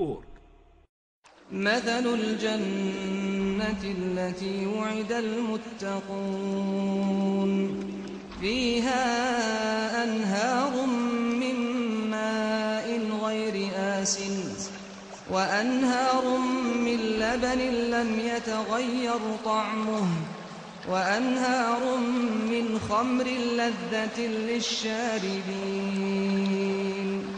مثل الجنة التي وعد المتقون فيها أنهار من ماء غير آسن وأنهار من لبن لم يتغير طعمه وأنهار من خمر لذة للشاربين.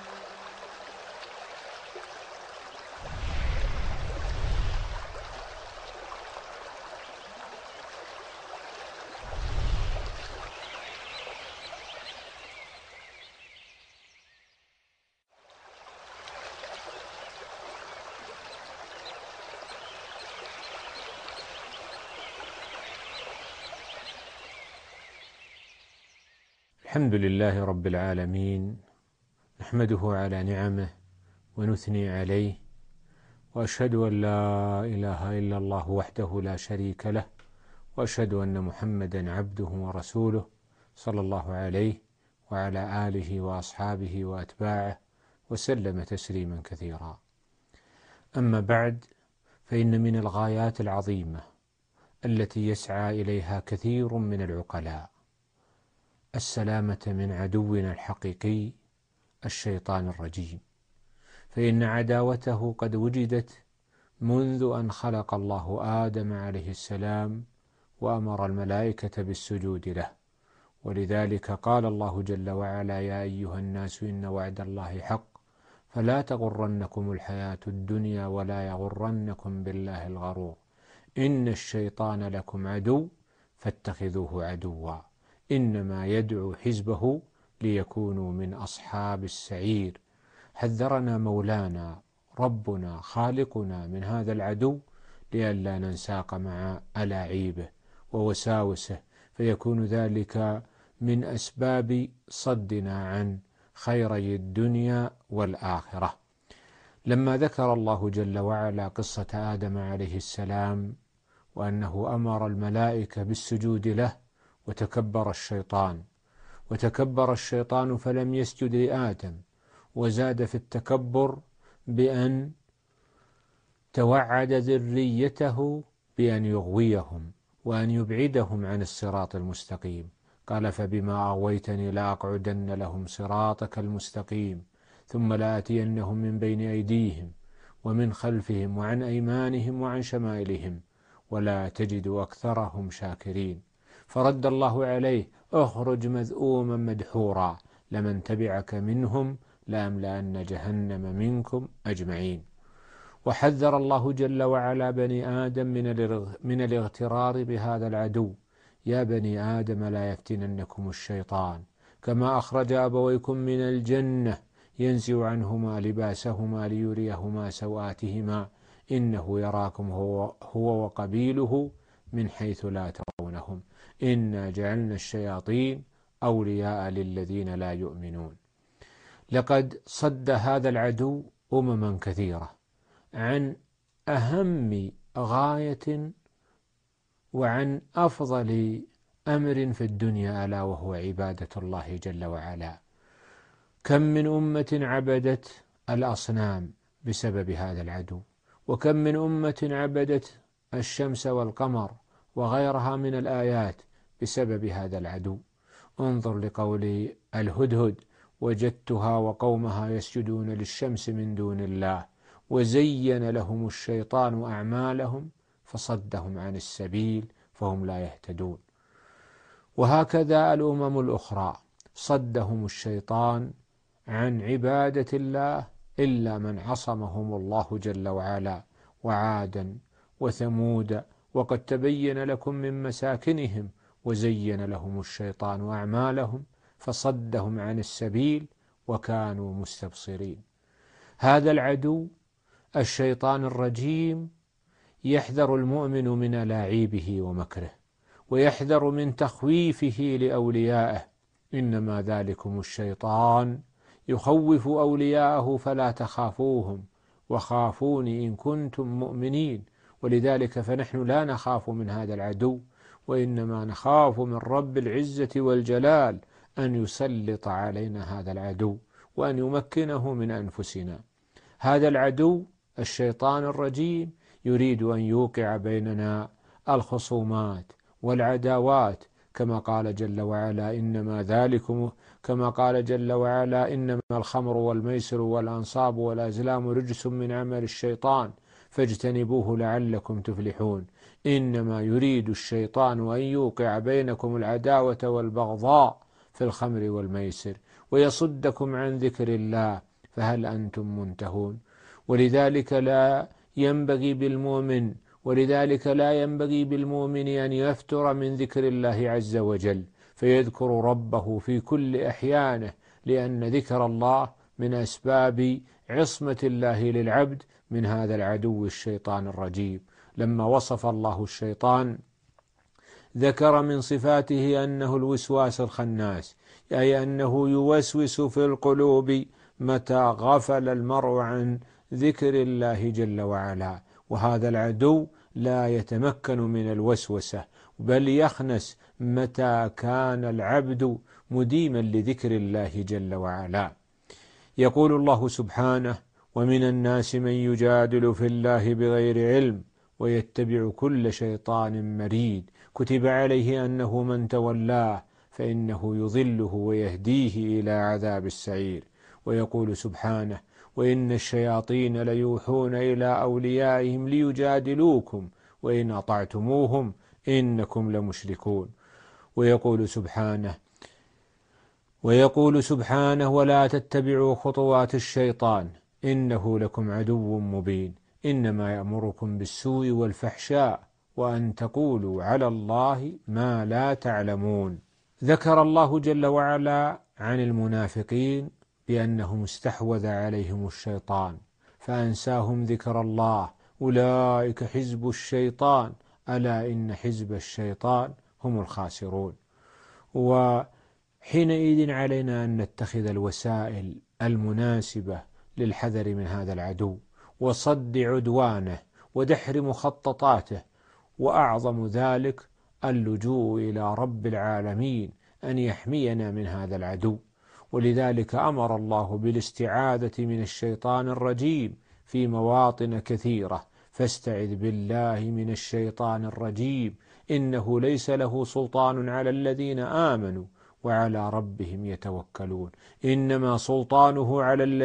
الحمد لله رب العالمين، نحمده على نعمه ونثني عليه، وأشهد أن لا إله إلا الله وحده لا شريك له، وأشهد أن محمدا عبده ورسوله صلى الله عليه وعلى آله وأصحابه وأتباعه وسلم تسليما كثيرا. أما بعد، فإن من الغايات العظيمة التي يسعى إليها كثير من العقلاء السلامة من عدونا الحقيقي الشيطان الرجيم، فإن عداوته قد وجدت منذ أن خلق الله آدم عليه السلام وأمر الملائكة بالسجود له. ولذلك قال الله جل وعلا: يا أيها الناس إن وعد الله حق فلا تغرنكم الحياة الدنيا ولا يغرنكم بالله الغرور إن الشيطان لكم عدو فاتخذوه عدوا إنما يدعو حزبه ليكونوا من أصحاب السعير. حذرنا مولانا ربنا خالقنا من هذا العدو لئلا ننساق مع ألاعيبه ووساوسه، فيكون ذلك من أسباب صدنا عن خيري الدنيا والآخرة. لما ذكر الله جل وعلا قصة آدم عليه السلام وأنه أمر الملائكة بالسجود له وتكبر الشيطان فلم يسجد لآدم، وزاد في التكبر بأن توعد ذريته بأن يغويهم وأن يبعدهم عن الصراط المستقيم. قال: فبما أغويتني لأقعدن لهم صراطك المستقيم ثم لآتينهم من بين أيديهم ومن خلفهم وعن أيمانهم وعن شمائلهم ولا تجد أكثرهم شاكرين. فرد الله عليه: اخرج مذءوما مدحورا لمن تبعك منهم لأملأن جهنم منكم أجمعين. وحذر الله جل وعلا بني آدم من الاغترار بهذا العدو: يا بني آدم لا يفتننكم الشيطان كما أخرج أبويكم من الجنة ينزع عنهما لباسهما ليريهما سوآتهما إنه يراكم هو وقبيله من حيث لا ترونهم إنا جعلنا الشياطين أولياء للذين لا يؤمنون. لقد صد هذا العدو أمما كثيرة عن أهم غاية وعن أفضل أمر في الدنيا، ألا وهو عبادة الله جل وعلا. كم من أمة عبدت الأصنام بسبب هذا العدو، وكم من أمة عبدت الشمس والقمر وغيرها من الآيات بسبب هذا العدو. انظر لقول الهدهد: وجدتها وقومها يسجدون للشمس من دون الله وزين لهم الشيطان أعمالهم فصدهم عن السبيل فهم لا يهتدون. وهكذا الأمم الأخرى صدهم الشيطان عن عبادة الله إلا من عصمهم الله جل وعلا: وعادا وثمود وقد تبين لكم من مساكنهم وزين لهم الشيطان أعمالهم فصدهم عن السبيل وكانوا مستبصرين. هذا العدو الشيطان الرجيم يحذر المؤمن من ألاعيبه ومكره، ويحذر من تخويفه لأوليائه: إنما ذلكم الشيطان يخوف أولياءه فلا تخافوهم وخافوني إن كنتم مؤمنين. ولذلك فنحن لا نخاف من هذا العدو، وإنما نخاف من رب العزة والجلال أن يسلط علينا هذا العدو وأن يمكنه من أنفسنا. هذا العدو الشيطان الرجيم يريد أن يوقع بيننا الخصومات والعداوات، كما قال جل وعلا إنما الخمر والميسر والأنصاب والأزلام رجس من عمل الشيطان فاجتنبوه لعلكم تفلحون. إنما يريد الشيطان أن يوقع بينكم العداوة والبغضاء في الخمر والميسر ويصدكم عن ذكر الله فهل أنتم منتهون. ولذلك لا ينبغي بالمؤمن أن يفتر من ذكر الله عز وجل، فيذكر ربه في كل أحيانه، لأن ذكر الله من أسباب عصمة الله للعبد من هذا العدو الشيطان الرجيم. لما وصف الله الشيطان ذكر من صفاته أنه الوسواس الخناس، أي أنه يوسوس في القلوب متى غفل المرء عن ذكر الله جل وعلا. وهذا العدو لا يتمكن من الوسوسة، بل يخنس متى كان العبد مديما لذكر الله جل وعلا. يقول الله سبحانه: ومن الناس من يجادل في الله بغير علم ويتبع كل شيطان مريد كتب عليه أنه من تولاه فإنه يضله ويهديه إلى عذاب السعير. ويقول سبحانه: وإن الشياطين ليوحون إلى أوليائهم ليجادلوكم وإن أطعتموهم إنكم لمشركون. ويقول سبحانه: ولا تتبعوا خطوات الشيطان إنه لكم عدو مبين إنما يأمركم بالسوء والفحشاء وأن تقولوا على الله ما لا تعلمون. ذكر الله جل وعلا عن المنافقين بأنهم استحوذ عليهم الشيطان فأنساهم ذكر الله، أولئك حزب الشيطان ألا إن حزب الشيطان هم الخاسرون. وحينئذ علينا أن نتخذ الوسائل المناسبة للحذر من هذا العدو وصد عدوانه ودحر مخططاته، وأعظم ذلك اللجوء إلى رب العالمين أن يحمينا من هذا العدو. ولذلك أمر الله بالاستعاذة من الشيطان الرجيم في مواطن كثيرة: فاستعذ بالله من الشيطان الرجيم إنه ليس له سلطان على الذين آمنوا وعلى ربهم يتوكلون إنما سلطانه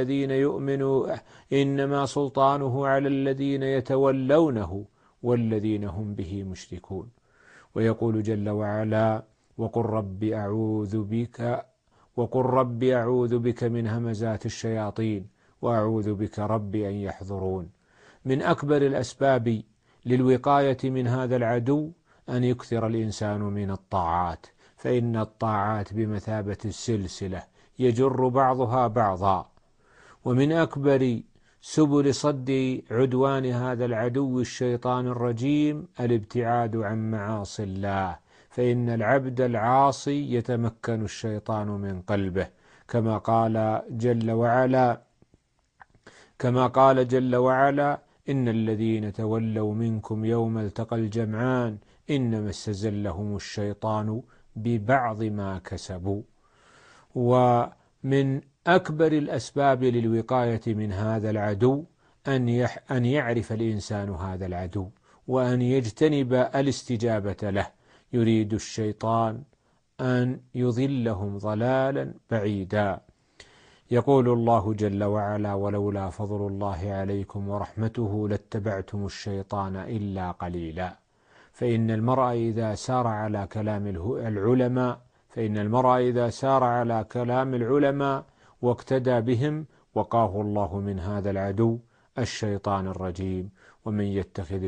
على الذين يتولونه والذين هم به مشركون. ويقول جل وعلا: وقل رب أعوذ بك من همزات الشياطين وأعوذ بك رب أن يحضرون. من أكبر الأسباب للوقاية من هذا العدو أن يكثر الإنسان من الطاعات، فإن الطاعات بمثابة السلسلة يجر بعضها بعضا. ومن أكبر سبل صد عدوان هذا العدو الشيطان الرجيم الابتعاد عن معاصي الله، فإن العبد العاصي يتمكن الشيطان من قلبه، كما قال جل وعلا: إن الذين تولوا منكم يوم التقى الجمعان إنما استزلهم الشيطان ببعض ما كسبوا. ومن أكبر الأسباب للوقاية من هذا العدو أن يعرف الإنسان هذا العدو وأن يجتنب الاستجابة له. يريد الشيطان أن يضلهم ضلالا بعيدا. يقول الله جل وعلا: ولولا فضل الله عليكم ورحمته لاتبعتم الشيطان إلا قليلا. فإن المرء إذا سار على كلام العلماء واقتدى بهم وقاه الله من هذا العدو الشيطان الرجيم. ومن يتخذ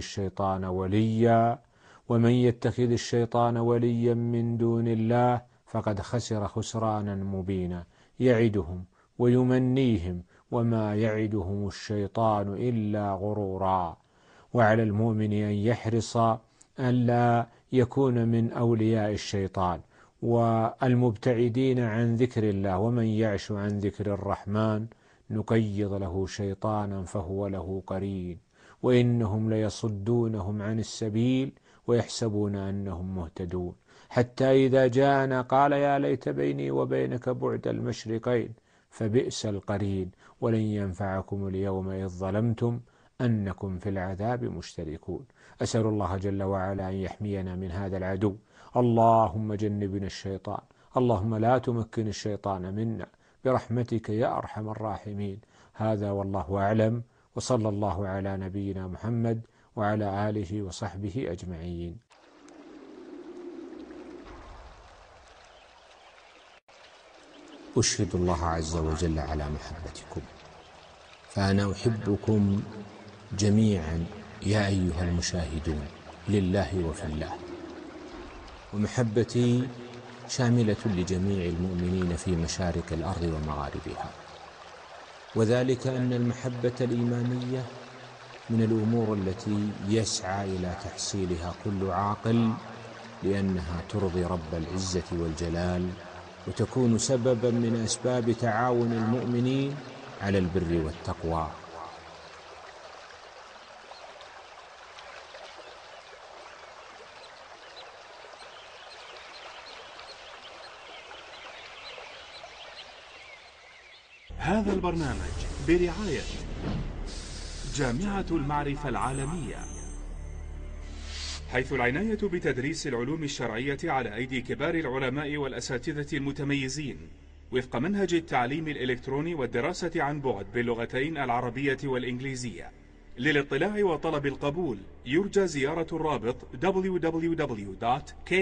الشيطان وليا من دون الله فقد خسر خسرانا مبينا يعدهم ويمنيهم وما يعدهم الشيطان إلا غرورا. وعلى المؤمن أن يحرص أن لا يكون من أولياء الشيطان والمبتعدين عن ذكر الله. ومن يعش عن ذكر الرحمن نقيض له شيطانا فهو له قرين وإنهم ليصدونهم عن السبيل ويحسبون أنهم مهتدون حتى إذا جاءنا قال يا ليت بيني وبينك بعد المشرقين فبئس القرين، ولن ينفعكم اليوم إذ ظلمتم أنكم في العذاب مشتركون. أسأل الله جل وعلا أن يحمينا من هذا العدو. اللهم جنبنا الشيطان، اللهم لا تمكن الشيطان منا برحمتك يا أرحم الراحمين. هذا والله أعلم، وصلى الله على نبينا محمد وعلى آله وصحبه أجمعين. أشهد الله عز وجل على محبتكم، فأنا أحبكم جميعا يا أيها المشاهدون لله وفي الله، ومحبتي شاملة لجميع المؤمنين في مشارق الأرض ومغاربها، وذلك أن المحبة الإيمانية من الأمور التي يسعى إلى تحصيلها كل عاقل، لأنها ترضي رب العزة والجلال، وتكون سببا من أسباب تعاون المؤمنين على البر والتقوى. هذا البرنامج برعاية جامعة المعرفة العالمية، حيث العناية بتدريس العلوم الشرعية على أيدي كبار العلماء والأساتذة المتميزين وفق منهج التعليم الإلكتروني والدراسة عن بعد باللغتين العربية والإنجليزية. للاطلاع وطلب القبول يرجى زيارة الرابط www.k